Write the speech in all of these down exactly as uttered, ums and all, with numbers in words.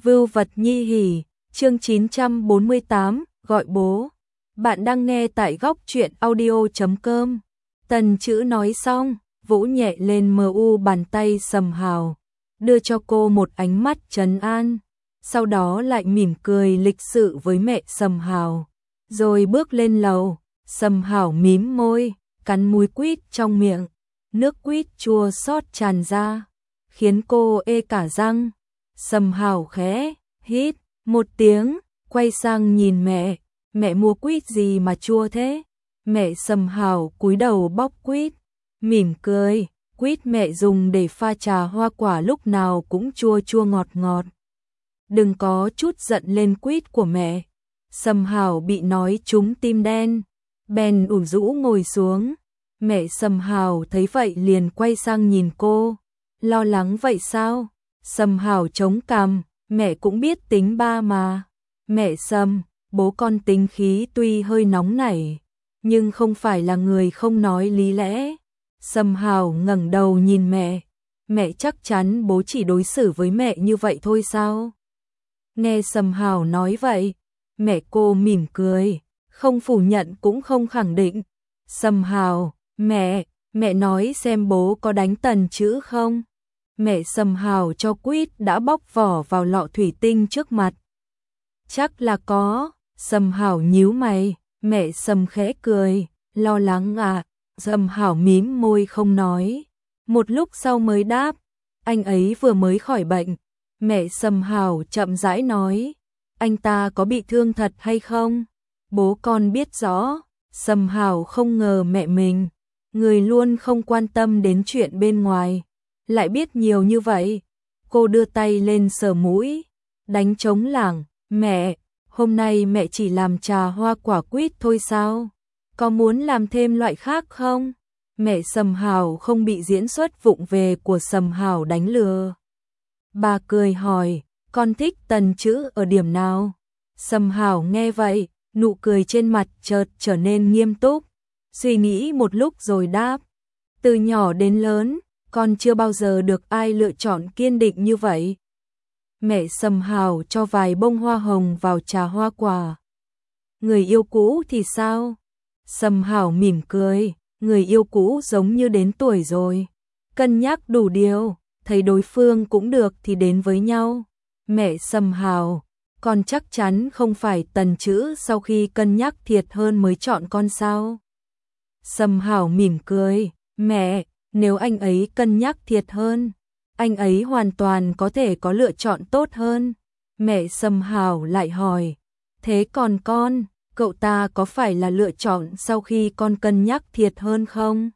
Vưu vật nhi hỉ, chương chín trăm bốn mươi tám, gọi bố. Bạn đang nghe tại góc truyện audio chấm com. Tần Chữ nói xong, vỗ nhẹ lên mờ u bàn tay Sầm Hào, đưa cho cô một ánh mắt trấn an, sau đó lại mỉm cười lịch sự với mẹ Sầm Hào, rồi bước lên lầu. Sầm Hào mím môi, cắn múi quýt trong miệng, nước quýt chua xót tràn ra, khiến cô ê cả răng. Sầm Hào khẽ hít một tiếng, quay sang nhìn mẹ, mẹ mua quýt gì mà chua thế? Mẹ Sầm Hào cúi đầu bóc quýt, mỉm cười, quýt mẹ dùng để pha trà hoa quả lúc nào cũng chua chua ngọt ngọt. Đừng có chút giận lên quýt của mẹ. Sầm Hào bị nói trúng tim đen, bèn ủ rũ ngồi xuống. Mẹ Sầm Hào thấy vậy liền quay sang nhìn cô, lo lắng vậy sao? Sầm Hào chống cằm, mẹ cũng biết tính ba mà. Mẹ Sầm, bố con tính khí tuy hơi nóng nảy, nhưng không phải là người không nói lý lẽ. Sầm Hào ngẩng đầu nhìn mẹ, mẹ chắc chắn bố chỉ đối xử với mẹ như vậy thôi sao? Nghe Sầm Hào nói vậy, mẹ cô mỉm cười, không phủ nhận cũng không khẳng định. Sầm Hào, mẹ, mẹ nói xem bố có đánh Tần Chữ không? Mẹ Sầm Hào cho quýt đã bóc vỏ vào lọ thủy tinh trước mặt. Chắc là có. Sầm Hào nhíu mày, mẹ Sầm khẽ cười, lo lắng à? Sầm Hào mím môi không nói, một lúc sau mới đáp, anh ấy vừa mới khỏi bệnh. Mẹ Sầm Hào chậm rãi nói, anh ta có bị thương thật hay không? Bố con biết rõ. Sầm Hào không ngờ mẹ mình, người luôn không quan tâm đến chuyện bên ngoài, lại biết nhiều như vậy. Cô đưa tay lên sờ mũi, đánh trống lảng, mẹ, hôm nay mẹ chỉ làm trà hoa quả quýt thôi sao? Có muốn làm thêm loại khác không? Mẹ Sầm Hào không bị diễn xuất vụng về của Sầm Hào đánh lừa. Bà cười hỏi, con thích Tần Chữ ở điểm nào? Sầm Hào nghe vậy, nụ cười trên mặt chợt trở nên nghiêm túc, suy nghĩ một lúc rồi đáp, từ nhỏ đến lớn, con chưa bao giờ được ai lựa chọn kiên định như vậy. Mẹ Sầm Hào cho vài bông hoa hồng vào trà hoa quả. Người yêu cũ thì sao? Sầm Hào mỉm cười, người yêu cũ giống như đến tuổi rồi, cân nhắc đủ điều, thấy đối phương cũng được thì đến với nhau. Mẹ Sầm Hào, con chắc chắn không phải Tần Chữ sau khi cân nhắc thiệt hơn mới chọn con sao? Sầm Hào mỉm cười, mẹ, nếu anh ấy cân nhắc thiệt hơn, anh ấy hoàn toàn có thể có lựa chọn tốt hơn. Mẹ Sầm Hào lại hỏi, thế còn con, cậu ta có phải là lựa chọn sau khi con cân nhắc thiệt hơn không?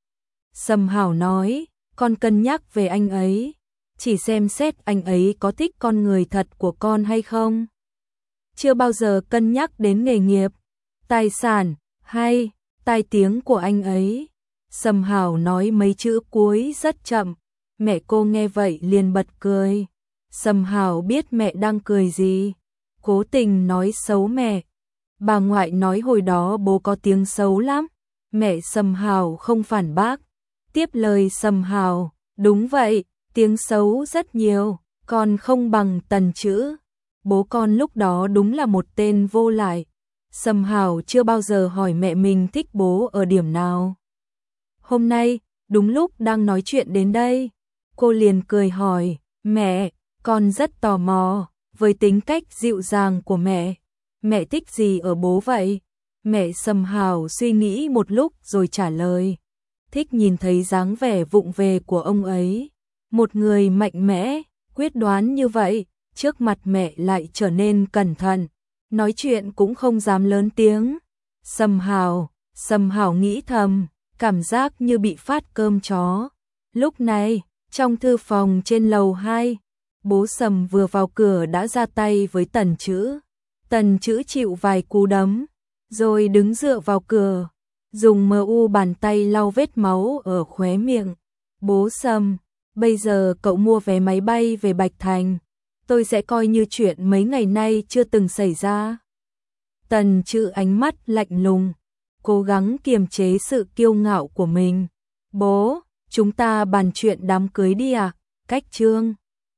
Sầm Hào nói, con cân nhắc về anh ấy, chỉ xem xét anh ấy có thích con người thật của con hay không. Chưa bao giờ cân nhắc đến nghề nghiệp, tài sản hay tai tiếng của anh ấy. Sầm Hào nói mấy chữ cuối rất chậm, mẹ cô nghe vậy liền bật cười. Sầm Hào biết mẹ đang cười gì, cố tình nói xấu mẹ. Bà ngoại nói hồi đó bố có tiếng xấu lắm. Mẹ Sầm Hào không phản bác, tiếp lời Sầm Hào, đúng vậy, tiếng xấu rất nhiều, còn không bằng Tần Chữ. Bố con lúc đó đúng là một tên vô lại. Sầm Hào chưa bao giờ hỏi mẹ mình thích bố ở điểm nào. Hôm nay, đúng lúc đang nói chuyện đến đây, cô liền cười hỏi, mẹ, con rất tò mò, với tính cách dịu dàng của mẹ, mẹ thích gì ở bố vậy? Mẹ Sầm Hào suy nghĩ một lúc rồi trả lời, thích nhìn thấy dáng vẻ vụng về của ông ấy. Một người mạnh mẽ, quyết đoán như vậy, trước mặt mẹ lại trở nên cẩn thận, nói chuyện cũng không dám lớn tiếng. Sầm Hào, Sầm Hào nghĩ thầm, cảm giác như bị phát cơm chó. Lúc này, trong thư phòng trên lầu hai, bố Sầm vừa vào cửa đã ra tay với Tần Chữ. Tần Chữ chịu vài cú đấm, rồi đứng dựa vào cửa, dùng mờ u bàn tay lau vết máu ở khóe miệng. Bố Sầm, bây giờ cậu mua vé máy bay về Bạch Thành, tôi sẽ coi như chuyện mấy ngày nay chưa từng xảy ra. Tần Chữ ánh mắt lạnh lùng, cố gắng kiềm chế sự kiêu ngạo của mình. Bố, chúng ta bàn chuyện đám cưới đi à? Cách chương